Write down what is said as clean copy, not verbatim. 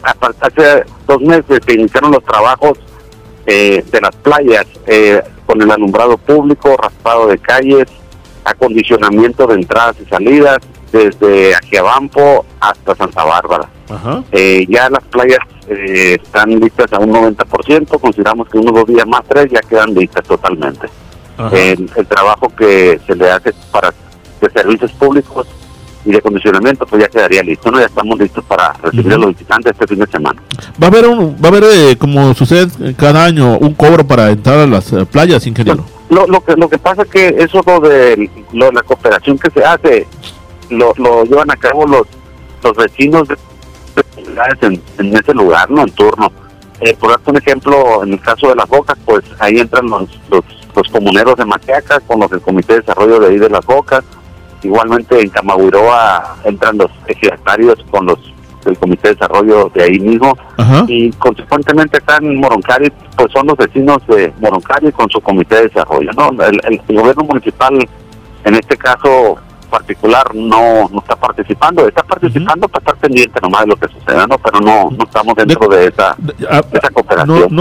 hace 2 meses se iniciaron los trabajos de las playas, con el alumbrado público, raspado de calles, acondicionamiento de entradas y salidas, desde Ajiabampo hasta Santa Bárbara. Ya las playas están listas a un 90%, consideramos que unos 2 días más, 3 ya quedan listas totalmente. El trabajo que se le hace de servicios públicos y de acondicionamiento pues ya quedaría listo, ¿no? Ya estamos listos para recibir a los visitantes este fin de semana. Va a haber como sucede cada año, un cobro para entrar a las playas, ingeniero. Lo que pasa es que eso de la cooperación que se hace lo llevan a cabo los vecinos de en ese lugar, no en turno. Por darte un ejemplo, en el caso de Las Bocas, pues ahí entran los comuneros de Maquiaca con los del Comité de Desarrollo de ahí de Las Bocas. Igualmente en Camagüiroa entran los ejidatarios con los del Comité de Desarrollo de ahí mismo. Y consecuentemente acá en Moroncari pues son los vecinos de Moroncari con su Comité de Desarrollo, ¿no? El gobierno municipal en este caso particular no está participando para estar pendiente nomás de lo que suceda, ¿no? Pero no estamos dentro de esa cooperación.